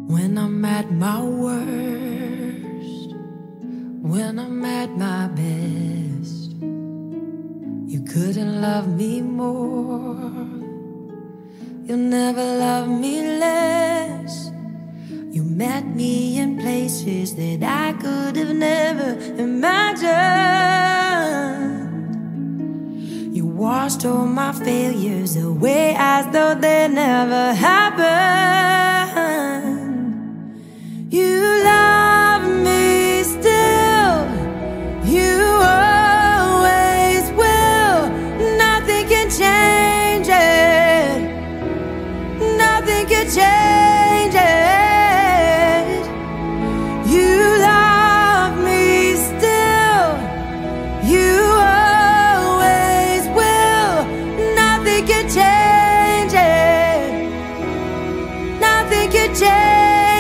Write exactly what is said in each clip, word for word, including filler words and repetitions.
When I'm at my worst, when I'm at my best, you couldn't love me more, you'll never love me less. You met me in places that I could have never imagined. You washed all my failures away as though they never happened. You love me still, you always will. Nothing can change it, nothing can change it. You love me still, you always will. Nothing can change it, nothing can change it.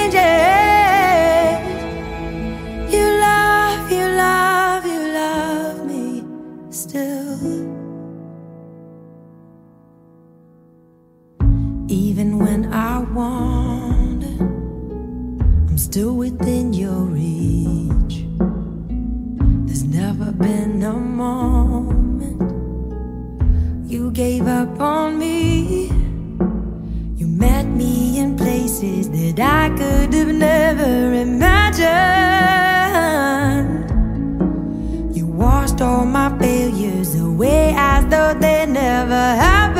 Even when I wander, I'm still within your reach. There's never been a moment you gave up on me. You met me in places that I could have never imagined. You washed all my failures away as though they never happened.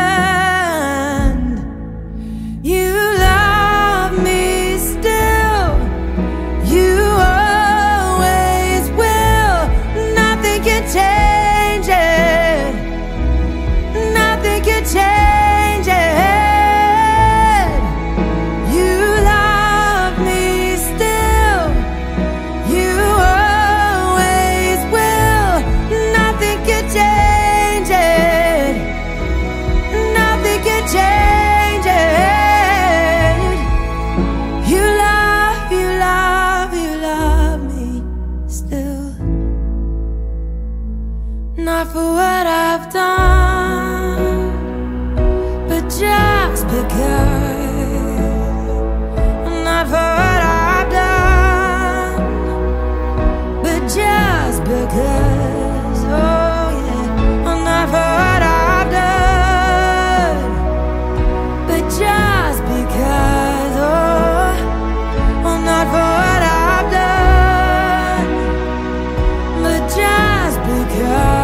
You love me still, you always will. Nothing can change it, nothing can change it. You love me still, you always will. Nothing can change it, nothing can change it. Not for what I've done, but just because. Not for what I've done, but just because. Oh yeah. Not for what I've done, but just because. Oh, oh not for what I've done, but just because.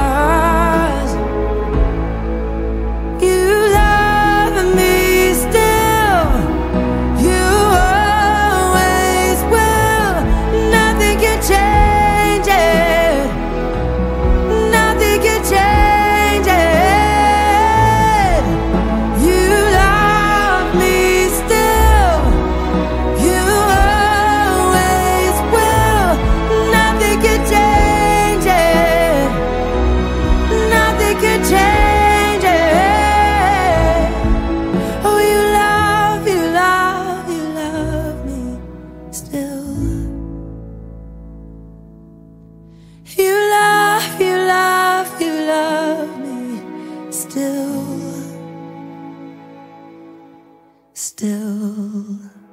You love, you love, you love me still, still.